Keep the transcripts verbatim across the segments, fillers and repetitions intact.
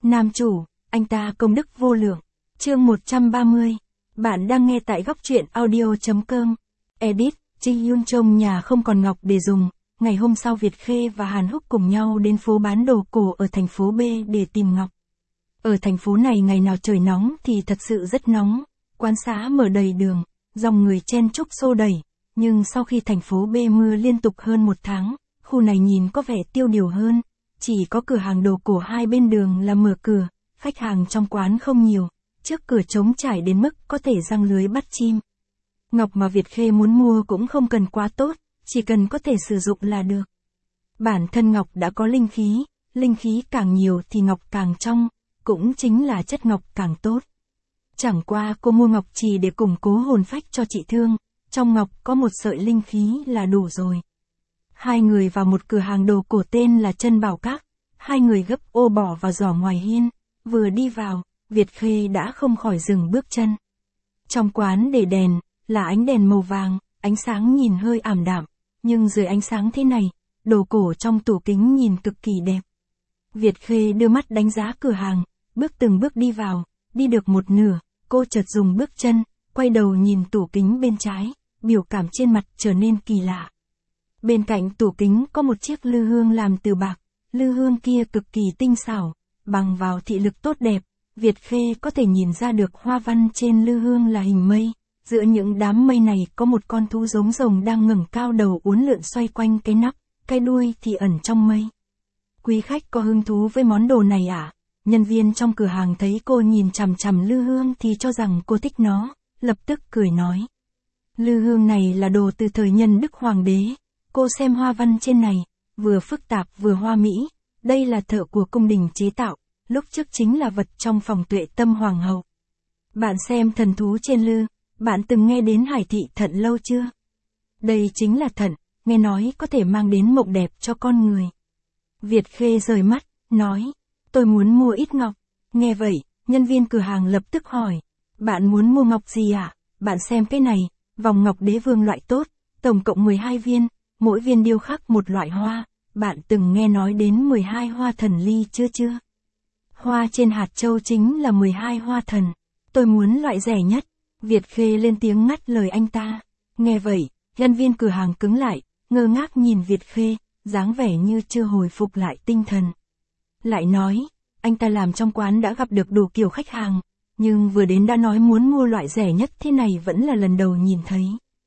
Nam chủ, anh ta công đức vô lượng. Chương một trăm ba mươi. Bạn đang nghe tại góc truyện audio chấm com. Edit, Ji Yun trông nhà không còn ngọc để dùng. Ngày hôm sau Việt Khê và Hàn Húc cùng nhau đến phố bán đồ cổ ở thành phố B để tìm ngọc. Ở thành phố này ngày nào trời nóng thì thật sự rất nóng. Quán xá mở đầy đường, dòng người chen chúc xô đẩy. Nhưng sau khi thành phố B mưa liên tục hơn một tháng, khu này nhìn có vẻ tiêu điều hơn. Chỉ có cửa hàng đồ cổ hai bên đường là mở cửa, khách hàng trong quán không nhiều, trước cửa trống trải đến mức có thể giăng lưới bắt chim. Ngọc mà Việt Khê muốn mua cũng không cần quá tốt, chỉ cần có thể sử dụng là được. Bản thân ngọc đã có linh khí, linh khí càng nhiều thì ngọc càng trong, cũng chính là chất ngọc càng tốt. Chẳng qua cô mua ngọc chỉ để củng cố hồn phách cho chị Thương, trong ngọc có một sợi linh khí là đủ rồi. Hai người vào một cửa hàng đồ cổ tên là Trân Bảo Các, hai người gấp ô bỏ vào giỏ ngoài hiên, vừa đi vào, Việt Khê đã không khỏi dừng bước chân. Trong quán để đèn, là ánh đèn màu vàng, ánh sáng nhìn hơi ảm đạm, nhưng dưới ánh sáng thế này, đồ cổ trong tủ kính nhìn cực kỳ đẹp. Việt Khê đưa mắt đánh giá cửa hàng, bước từng bước đi vào, đi được một nửa, cô chợt dùng bước chân, quay đầu nhìn tủ kính bên trái, biểu cảm trên mặt trở nên kỳ lạ. Bên cạnh tủ kính có một chiếc lư hương làm từ bạc, lư hương kia cực kỳ tinh xảo, bằng vào thị lực tốt đẹp, Việt Khê có thể nhìn ra được hoa văn trên lư hương là hình mây, giữa những đám mây này có một con thú giống rồng đang ngẩng cao đầu uốn lượn xoay quanh cái nắp, cái đuôi thì ẩn trong mây. Quý khách có hứng thú với món đồ này à? Nhân viên trong cửa hàng thấy cô nhìn chằm chằm lư hương thì cho rằng cô thích nó, lập tức cười nói. Lư hương này là đồ từ thời Nhân Đức Hoàng đế. Cô xem hoa văn trên này, vừa phức tạp vừa hoa mỹ, đây là thợ của cung đình chế tạo, lúc trước chính là vật trong phòng Tuệ Tâm Hoàng hậu. Bạn xem thần thú trên lư, bạn từng nghe đến hải thị thận lâu chưa? Đây chính là thận, nghe nói có thể mang đến mộng đẹp cho con người. Việt Khê rời mắt, nói, tôi muốn mua ít ngọc. Nghe vậy, nhân viên cửa hàng lập tức hỏi, bạn muốn mua ngọc gì ạ? À? Bạn xem cái này, vòng ngọc đế vương loại tốt, tổng cộng mười hai viên. Mỗi viên điêu khắc một loại hoa, bạn từng nghe nói đến mười hai hoa thần ly chưa chưa? Hoa trên hạt châu chính là mười hai hoa thần. Tôi muốn loại rẻ nhất. Việt Khê lên tiếng ngắt lời anh ta. Nghe vậy, nhân viên cửa hàng cứng lại, ngơ ngác nhìn Việt Khê, dáng vẻ như chưa hồi phục lại tinh thần. Lại nói, anh ta làm trong quán đã gặp được đủ kiểu khách hàng, nhưng vừa đến đã nói muốn mua loại rẻ nhất thế này vẫn là lần đầu nhìn thấy.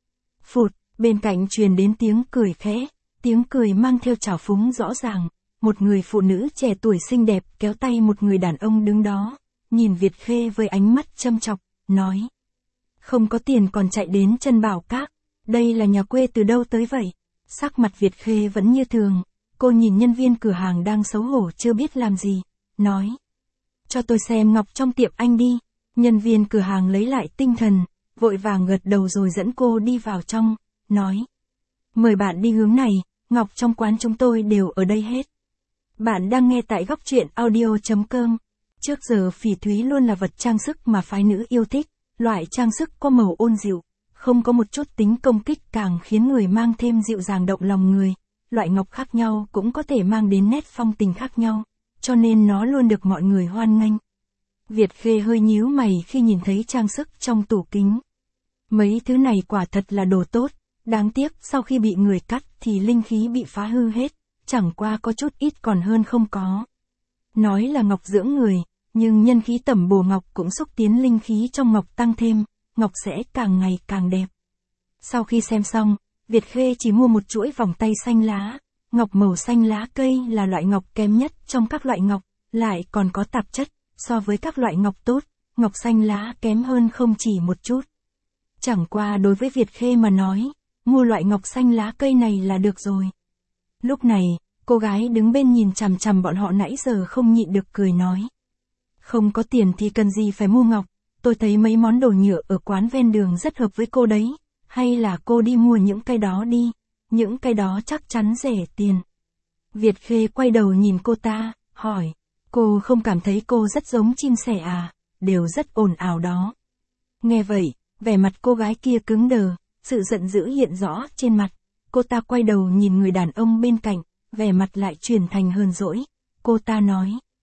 Phụt. Bên cạnh truyền đến tiếng cười khẽ, tiếng cười mang theo trào phúng rõ ràng, một người phụ nữ trẻ tuổi xinh đẹp kéo tay một người đàn ông đứng đó, nhìn Việt Khê với ánh mắt châm chọc, nói. Không có tiền còn chạy đến Trân Bảo Các, đây là nhà quê từ đâu tới vậy? Sắc mặt Việt Khê vẫn như thường, cô nhìn nhân viên cửa hàng đang xấu hổ chưa biết làm gì, nói. Cho tôi xem ngọc trong tiệm anh đi, nhân viên cửa hàng lấy lại tinh thần, vội vàng gật đầu rồi dẫn cô đi vào trong. Nói, mời bạn đi hướng này, ngọc trong quán chúng tôi đều ở đây hết. Bạn đang nghe tại góc truyện audio chấm com. Trước giờ phỉ thúy luôn là vật trang sức mà phái nữ yêu thích, loại trang sức có màu ôn dịu, không có một chút tính công kích càng khiến người mang thêm dịu dàng động lòng người. Loại ngọc khác nhau cũng có thể mang đến nét phong tình khác nhau, cho nên nó luôn được mọi người hoan nghênh. Việt Khê hơi nhíu mày khi nhìn thấy trang sức trong tủ kính. Mấy thứ này quả thật là đồ tốt. Đáng tiếc sau khi bị người cắt thì linh khí bị phá hư hết, chẳng qua có chút ít còn hơn không có. Nói là ngọc dưỡng người, nhưng nhân khí tẩm bổ ngọc cũng xúc tiến linh khí trong ngọc tăng thêm, ngọc sẽ càng ngày càng đẹp. Sau khi xem xong, Việt Khê chỉ mua một chuỗi vòng tay xanh lá, ngọc màu xanh lá cây là loại ngọc kém nhất trong các loại ngọc, lại còn có tạp chất, so với các loại ngọc tốt, ngọc xanh lá kém hơn không chỉ một chút. Chẳng qua đối với Việt Khê mà nói, mua loại ngọc xanh lá cây này là được rồi. Lúc này, cô gái đứng bên nhìn chằm chằm bọn họ nãy giờ không nhịn được cười nói. Không có tiền thì cần gì phải mua ngọc, tôi thấy mấy món đồ nhựa ở quán ven đường rất hợp với cô đấy, hay là cô đi mua những cái đó đi, những cái đó chắc chắn rẻ tiền. Việt Khê quay đầu nhìn cô ta, hỏi, cô không cảm thấy cô rất giống chim sẻ à, đều rất ồn ào đó. Nghe vậy, vẻ mặt cô gái kia cứng đờ. Sự giận dữ hiện rõ trên mặt, cô ta quay đầu nhìn người đàn ông bên cạnh, vẻ mặt lại chuyển thành hờn dỗi. Cô ta nói,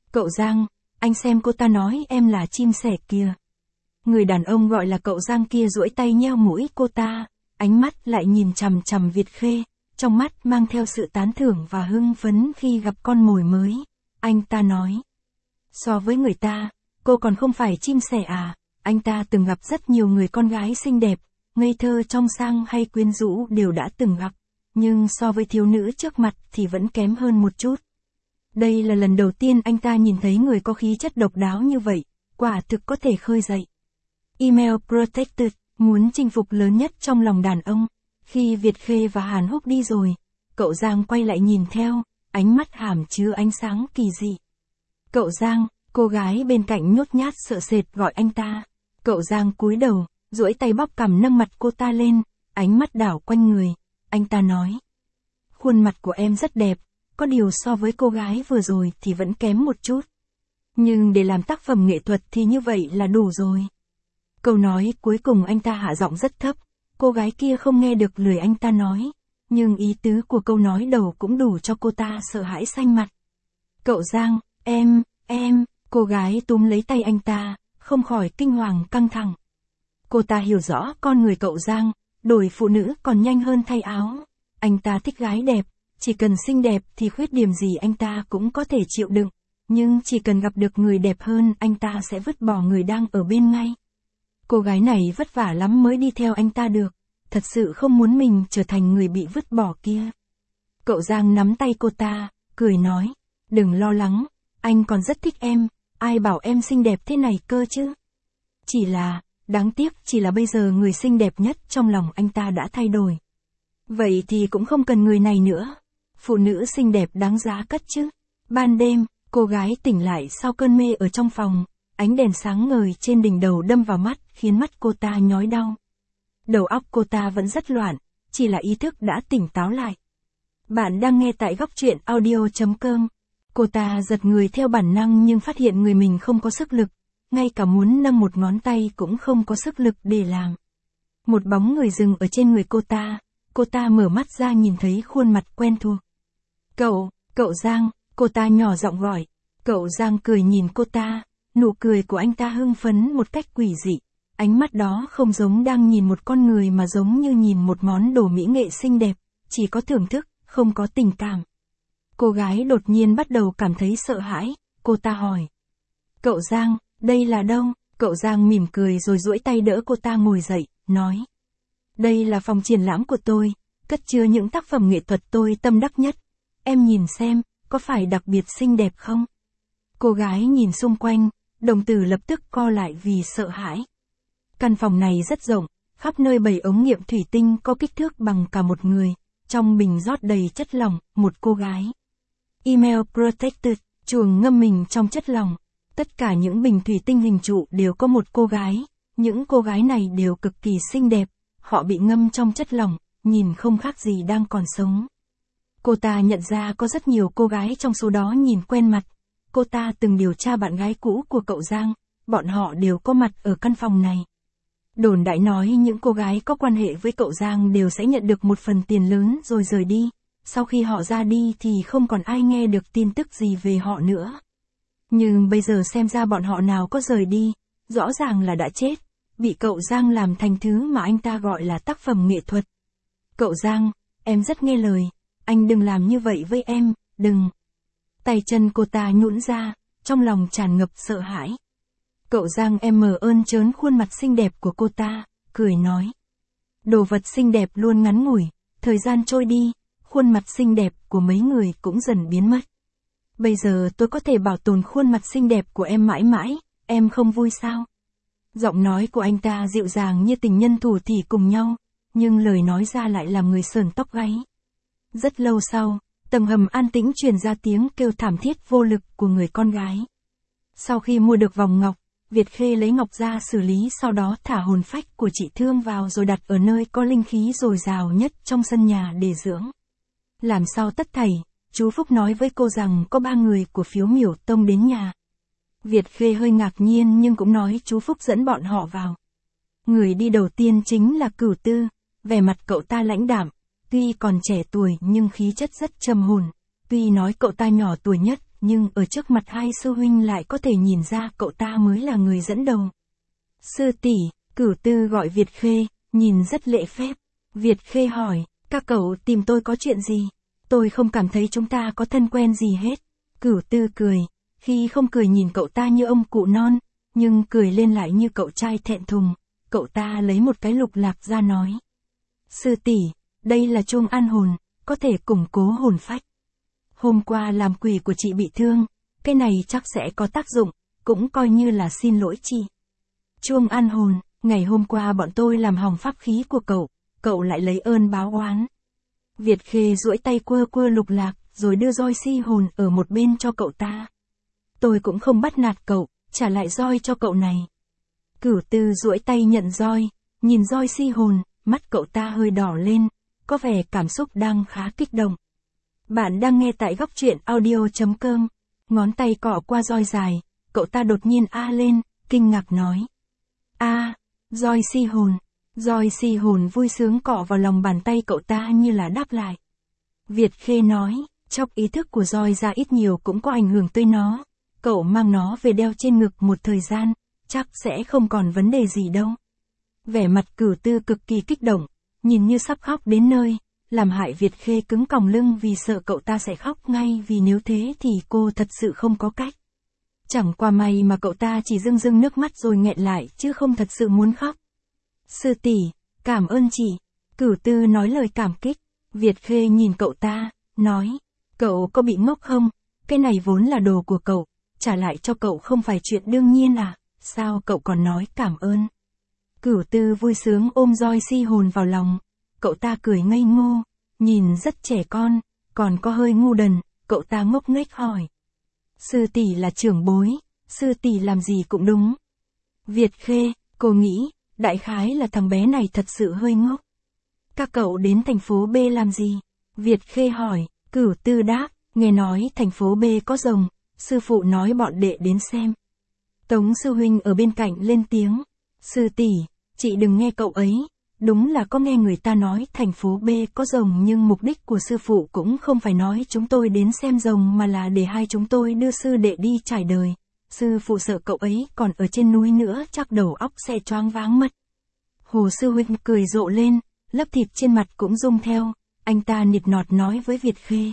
Cậu Giang, anh xem cô ta nói em là chim sẻ kìa. Người đàn ông gọi là cậu Giang kia duỗi tay nheo mũi cô ta, ánh mắt lại nhìn chằm chằm Việt Khê, trong mắt mang theo sự tán thưởng và hưng phấn khi gặp con mồi mới. Anh ta nói, so với người ta, cô còn không phải chim sẻ à, anh ta từng gặp rất nhiều người con gái xinh đẹp, ngây thơ trong sang hay quyến rũ đều đã từng gặp, nhưng so với thiếu nữ trước mặt thì vẫn kém hơn một chút. Đây là lần đầu tiên anh ta nhìn thấy người có khí chất độc đáo như vậy, quả thực có thể khơi dậy. Email Protected, muốn chinh phục lớn nhất trong lòng đàn ông. Khi Việt Khê và Hàn Húc đi rồi, cậu Giang quay lại nhìn theo, ánh mắt hàm chứa ánh sáng kỳ dị. Cậu Giang, cô gái bên cạnh nhút nhát sợ sệt gọi anh ta. Cậu Giang cúi đầu, duỗi tay bóp cằm nâng mặt cô ta lên, ánh mắt đảo quanh người. Anh ta nói, khuôn mặt của em rất đẹp, có điều so với cô gái vừa rồi thì vẫn kém một chút. Nhưng để làm tác phẩm nghệ thuật thì như vậy là đủ rồi. Câu nói cuối cùng anh ta hạ giọng rất thấp, cô gái kia không nghe được lời anh ta nói, nhưng ý tứ của câu nói đầu cũng đủ cho cô ta sợ hãi xanh mặt. Cậu Giang, em, em, cô gái túm lấy tay anh ta, không khỏi kinh hoàng căng thẳng. Cô ta hiểu rõ con người cậu Giang, đổi phụ nữ còn nhanh hơn thay áo. Anh ta thích gái đẹp, chỉ cần xinh đẹp thì khuyết điểm gì anh ta cũng có thể chịu đựng, nhưng chỉ cần gặp được người đẹp hơn anh ta sẽ vứt bỏ người đang ở bên ngay. Cô gái này vất vả lắm mới đi theo anh ta được, thật sự không muốn mình trở thành người bị vứt bỏ kia. Cậu Giang nắm tay cô ta, cười nói, đừng lo lắng, anh còn rất thích em, ai bảo em xinh đẹp thế này cơ chứ. Chỉ là, đáng tiếc chỉ là bây giờ người xinh đẹp nhất trong lòng anh ta đã thay đổi. Vậy thì cũng không cần người này nữa. Phụ nữ xinh đẹp đáng giá cất chứ. Ban đêm, cô gái tỉnh lại sau cơn mê ở trong phòng, ánh đèn sáng ngời trên đỉnh đầu đâm vào mắt khiến mắt cô ta nhói đau. Đầu óc cô ta vẫn rất loạn, chỉ là ý thức đã tỉnh táo lại. Bạn đang nghe tại góc truyện audio chấm com. Cô ta giật người theo bản năng nhưng phát hiện người mình không có sức lực, ngay cả muốn nâng một ngón tay cũng không có sức lực để làm. Một bóng người dừng ở trên người cô ta, cô ta mở mắt ra nhìn thấy khuôn mặt quen thuộc. Cậu, cậu Giang, cô ta nhỏ giọng gọi. Cậu Giang cười nhìn cô ta, nụ cười của anh ta hưng phấn một cách quỷ dị. Ánh mắt đó không giống đang nhìn một con người mà giống như nhìn một món đồ mỹ nghệ xinh đẹp, chỉ có thưởng thức, không có tình cảm. Cô gái đột nhiên bắt đầu cảm thấy sợ hãi, cô ta hỏi. Cậu Giang, đây là đâu? Cậu Giang mỉm cười rồi duỗi tay đỡ cô ta ngồi dậy, nói. Đây là phòng triển lãm của tôi, cất chứa những tác phẩm nghệ thuật tôi tâm đắc nhất. Em nhìn xem, có phải đặc biệt xinh đẹp không? Cô gái nhìn xung quanh, đồng tử lập tức co lại vì sợ hãi. Căn phòng này rất rộng, khắp nơi bày ống nghiệm thủy tinh có kích thước bằng cả một người, trong bình rót đầy chất lỏng, một cô gái. Email Protected, chuồng ngâm mình trong chất lỏng. Tất cả những bình thủy tinh hình trụ đều có một cô gái, những cô gái này đều cực kỳ xinh đẹp, họ bị ngâm trong chất lỏng, nhìn không khác gì đang còn sống. Cô ta nhận ra có rất nhiều cô gái trong số đó nhìn quen mặt. Cô ta từng điều tra bạn gái cũ của cậu Giang, bọn họ đều có mặt ở căn phòng này. Đồn đại nói những cô gái có quan hệ với cậu Giang đều sẽ nhận được một phần tiền lớn rồi rời đi. Sau khi họ ra đi thì không còn ai nghe được tin tức gì về họ nữa. Nhưng bây giờ xem ra bọn họ nào có rời đi, rõ ràng là đã chết, bị cậu Giang làm thành thứ mà anh ta gọi là tác phẩm nghệ thuật. Cậu Giang, em rất nghe lời, anh đừng làm như vậy với em, đừng. Tay chân cô ta nhũn ra, trong lòng tràn ngập sợ hãi. Cậu Giang em mờ ơn trớn khuôn mặt xinh đẹp của cô ta, cười nói. Đồ vật xinh đẹp luôn ngắn ngủi, thời gian trôi đi, khuôn mặt xinh đẹp của mấy người cũng dần biến mất. Bây giờ tôi có thể bảo tồn khuôn mặt xinh đẹp của em mãi mãi, em không vui sao? Giọng nói của anh ta dịu dàng như tình nhân thủ thỉ cùng nhau, nhưng lời nói ra lại làm người sởn tóc gáy. Rất lâu sau, tầng hầm an tĩnh truyền ra tiếng kêu thảm thiết vô lực của người con gái. Sau khi mua được vòng ngọc, Việt Khê lấy ngọc ra xử lý, sau đó thả hồn phách của chị Thương vào rồi đặt ở nơi có linh khí dồi dào nhất trong sân nhà để dưỡng. Làm sau tất thảy, chú Phúc nói với cô rằng có ba người của Phiếu Miểu Tông đến nhà. Việt Khê hơi ngạc nhiên nhưng cũng nói chú Phúc dẫn bọn họ vào. Người đi đầu tiên chính là Cửu Tư, vẻ mặt cậu ta lãnh đạm, tuy còn trẻ tuổi nhưng khí chất rất trầm hồn, tuy nói cậu ta nhỏ tuổi nhất nhưng ở trước mặt hai sư huynh lại có thể nhìn ra cậu ta mới là người dẫn đầu. Sư tỷ, Cửu Tư gọi Việt Khê, nhìn rất lễ phép. Việt Khê hỏi, các cậu tìm tôi có chuyện gì? Tôi không cảm thấy chúng ta có thân quen gì hết. Cửu Tư cười, khi không cười nhìn cậu ta như ông cụ non, nhưng cười lên lại như cậu trai thẹn thùng. Cậu ta lấy một cái lục lạc ra nói. Sư tỷ, đây là chuông an hồn, có thể củng cố hồn phách. Hôm qua làm quỷ của chị bị thương, cái này chắc sẽ có tác dụng, cũng coi như là xin lỗi chị. Chuông an hồn, ngày hôm qua bọn tôi làm hỏng pháp khí của cậu, cậu lại lấy ơn báo oán. Việt Khê duỗi tay quơ quơ lục lạc, rồi đưa roi si hồn ở một bên cho cậu ta. Tôi cũng không bắt nạt cậu, trả lại roi cho cậu này. Cửu Tư duỗi tay nhận roi, nhìn roi si hồn, mắt cậu ta hơi đỏ lên, có vẻ cảm xúc đang khá kích động. Bạn đang nghe tại góc truyện audio.com, ngón tay cọ qua roi dài, cậu ta đột nhiên a lên, kinh ngạc nói. A, roi si hồn, roi si hồn vui sướng cọ vào lòng bàn tay cậu ta như là đáp lại. Việt Khê nói, chốc ý thức của roi ra ít nhiều cũng có ảnh hưởng tới nó, cậu mang nó về đeo trên ngực một thời gian, chắc sẽ không còn vấn đề gì đâu. Vẻ mặt Cửu Tư cực kỳ kích động, nhìn như sắp khóc đến nơi, làm hại Việt Khê cứng còng lưng vì sợ cậu ta sẽ khóc ngay, vì nếu thế thì cô thật sự không có cách. Chẳng qua may mà cậu ta chỉ rưng rưng nước mắt rồi nghẹn lại chứ không thật sự muốn khóc. Sư tỷ, cảm ơn chị. Cửu Tư nói lời cảm kích. Việt Khê nhìn cậu ta, nói, cậu có bị ngốc không? Cái này vốn là đồ của cậu, trả lại cho cậu không phải chuyện đương nhiên à, sao cậu còn nói cảm ơn? Cửu Tư vui sướng ôm roi si hồn vào lòng, cậu ta cười ngây ngô, nhìn rất trẻ con, còn có hơi ngu đần, cậu ta ngốc nghếch hỏi. Sư tỷ là trưởng bối, sư tỷ làm gì cũng đúng. Việt Khê, cô nghĩ, đại khái là thằng bé này thật sự hơi ngốc. Các cậu đến thành phố B làm gì? Việt Khê hỏi. Cửu Tư đáp, nghe nói thành phố B có rồng, sư phụ nói bọn đệ đến xem. Tống sư huynh ở bên cạnh lên tiếng. Sư tỷ, chị đừng nghe cậu ấy, đúng là có nghe người ta nói thành phố B có rồng, nhưng mục đích của sư phụ cũng không phải nói chúng tôi đến xem rồng mà là để hai chúng tôi đưa sư đệ đi trải đời. Sư phụ sợ cậu ấy còn ở trên núi nữa chắc đầu óc sẽ choáng váng mất. Hồ sư huynh cười rộ lên, lớp thịt trên mặt cũng rung theo, anh ta nịt nọt nói với Việt Khê.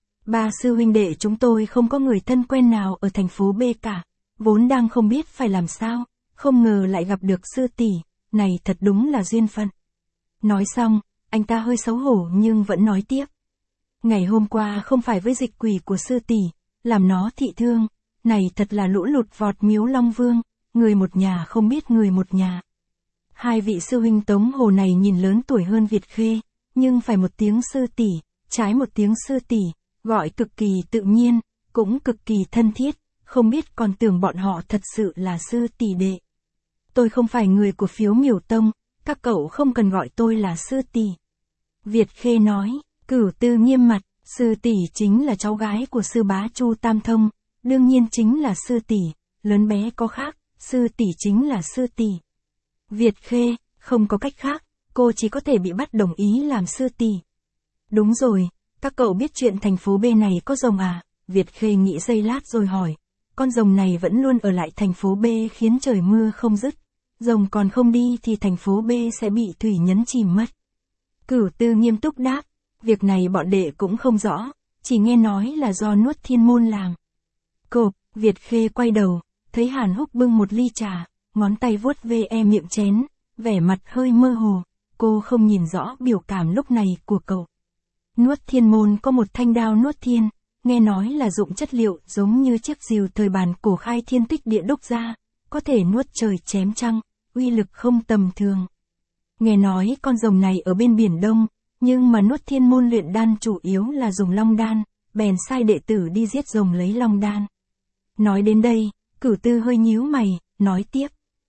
Ba sư huynh đệ chúng tôi không có người thân quen nào ở thành phố B cả, vốn đang không biết phải làm sao, không ngờ lại gặp được sư tỷ, này thật đúng là duyên phận. Nói xong, anh ta hơi xấu hổ nhưng vẫn nói tiếp. Ngày hôm qua không phải với dịch quỷ của sư tỷ, làm nó thị thương, này thật là lũ lụt vọt miếu Long Vương, người một nhà không biết người một nhà. Hai vị sư huynh Tống Hồ này nhìn lớn tuổi hơn Việt Khê, nhưng phải một tiếng sư tỷ, trái một tiếng sư tỷ, gọi cực kỳ tự nhiên, cũng cực kỳ thân thiết, không biết còn tưởng bọn họ thật sự là sư tỷ đệ. Tôi không phải người của Phiếu Miểu Tông, các cậu không cần gọi tôi là sư tỷ. Việt Khê nói. Cửu Tư nghiêm mặt, sư tỷ chính là cháu gái của sư bá Chu Tam Thông, đương nhiên chính là sư tỷ, lớn bé có khác, sư tỷ chính là sư tỷ. Việt Khê, không có cách khác, cô chỉ có thể bị bắt đồng ý làm sư tỷ. Đúng rồi, các cậu biết chuyện thành phố B này có rồng à? Việt Khê nghĩ giây lát rồi hỏi. Con rồng này vẫn luôn ở lại thành phố B khiến trời mưa không dứt. Rồng còn không đi thì thành phố B sẽ bị thủy nhấn chìm mất. Cửu Tư nghiêm túc đáp. Việc này bọn đệ cũng không rõ, chỉ nghe nói là do Nuốt Thiên Môn làm. Cộp, Việt Khê quay đầu, thấy Hàn Húc bưng một ly trà, ngón tay vuốt ve miệng chén, vẻ mặt hơi mơ hồ, cô không nhìn rõ biểu cảm lúc này của cậu. Nuốt Thiên Môn có một thanh đao nuốt thiên, nghe nói là dụng chất liệu giống như chiếc rìu thời bàn cổ khai thiên tích địa đúc ra, có thể nuốt trời chém trăng, uy lực không tầm thường. Nghe nói con rồng này ở bên Biển Đông, nhưng mà Nuốt Thiên Môn luyện đan chủ yếu là dùng long đan, bèn sai đệ tử đi giết rồng lấy long đan. Nói đến đây, Cửu Tư hơi nhíu mày, nói tiếp.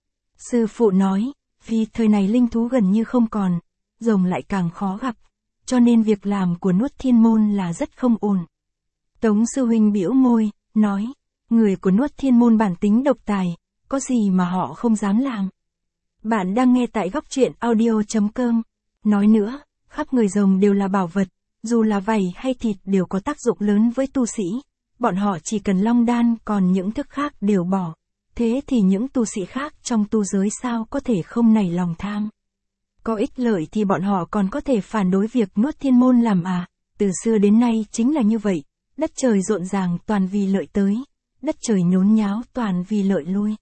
Sư phụ nói, vì thời này linh thú gần như không còn, rồng lại càng khó gặp, cho nên việc làm của Nuốt Thiên Môn là rất không ổn. Tống sư huynh bĩu môi, nói, người của Nuốt Thiên Môn bản tính độc tài, có gì mà họ không dám làm. Bạn đang nghe tại góc truyện audio.com. Nói nữa, khắp người rồng đều là bảo vật, dù là vảy hay thịt đều có tác dụng lớn với tu sĩ. bọn họ chỉ cần long đan còn những thức khác đều bỏ. Thế thì những tu sĩ khác trong tu giới sao có thể không nảy lòng tham. Có ích lợi thì bọn họ còn có thể phản đối việc nuốt thiên môn làm à, từ xưa đến nay chính là như vậy, đất trời rộn ràng toàn vì lợi tới, đất trời nhốn nháo toàn vì lợi lui.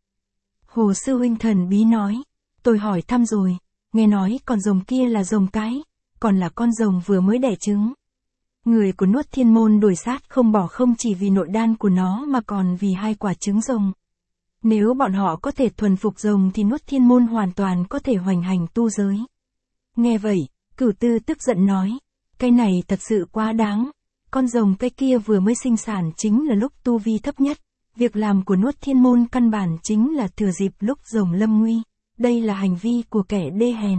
Hồ sư huynh thần bí nói, tôi hỏi thăm rồi, nghe nói con rồng kia là rồng cái, còn là con rồng vừa mới đẻ trứng. Người của nuốt thiên môn đuổi sát không bỏ không chỉ vì nội đan của nó mà còn vì hai quả trứng rồng. Nếu bọn họ có thể thuần phục rồng thì nuốt thiên môn hoàn toàn có thể hoành hành tu giới. Nghe vậy, Cửu Tư tức giận nói, cái này thật sự quá đáng, con rồng cái kia vừa mới sinh sản chính là lúc tu vi thấp nhất, việc làm của nuốt thiên môn căn bản chính là thừa dịp lúc rồng lâm nguy, đây là hành vi của kẻ đê hèn.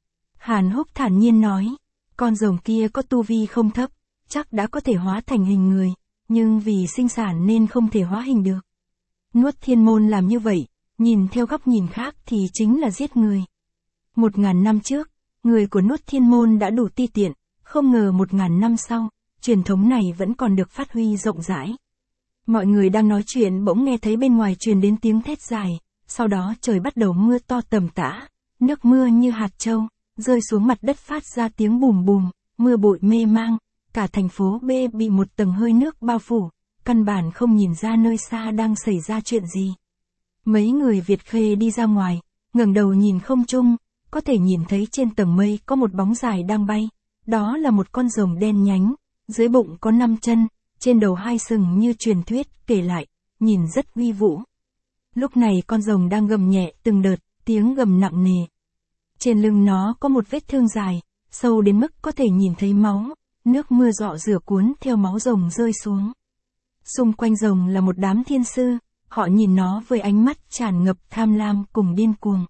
Hàn Húc thản nhiên nói, con rồng kia có tu vi không thấp, chắc đã có thể hóa thành hình người, nhưng vì sinh sản nên không thể hóa hình được. Nuốt thiên môn làm như vậy, nhìn theo góc nhìn khác thì chính là giết người. Một ngàn năm trước, người của nuốt thiên môn đã đủ ti tiện, không ngờ một ngàn năm sau, truyền thống này vẫn còn được phát huy rộng rãi. Mọi người đang nói chuyện bỗng nghe thấy bên ngoài truyền đến tiếng thét dài, sau đó trời bắt đầu mưa to tầm tã, nước mưa như hạt châu, rơi xuống mặt đất phát ra tiếng bùm bùm, mưa bụi mê mang, cả thành phố B bị một tầng hơi nước bao phủ, căn bản không nhìn ra nơi xa đang xảy ra chuyện gì. Mấy người Việt Khê đi ra ngoài, ngẩng đầu nhìn không trung, có thể nhìn thấy trên tầng mây có một bóng dài đang bay, đó là một con rồng đen nhánh, dưới bụng có năm chân, trên đầu hai sừng như truyền thuyết kể lại, nhìn rất uy vũ. Lúc này con rồng đang gầm nhẹ từng đợt, tiếng gầm nặng nề. Trên lưng nó có một vết thương dài, sâu đến mức có thể nhìn thấy máu, nước mưa rọ rửa cuốn theo máu rồng rơi xuống. Xung quanh rồng là một đám thiên sư, họ nhìn nó với ánh mắt tràn ngập tham lam cùng điên cuồng.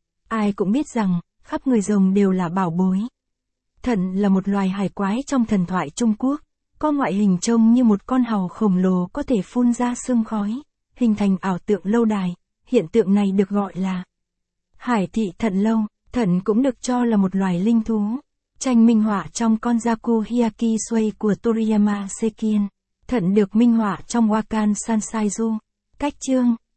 Ai cũng biết rằng, khắp người rồng đều là bảo bối. Thận là một loài hải quái trong thần thoại Trung Quốc, có ngoại hình trông như một con hàu khổng lồ có thể phun ra sương khói, hình thành ảo tượng lâu đài, hiện tượng này được gọi là hải thị thận lâu. Thận cũng được cho là một loài linh thú. Tranh minh họa trong Konjaku Hyaki Sway của Toriyama Seikien. Thận được minh họa trong Wakan Sansaizu. Cách chương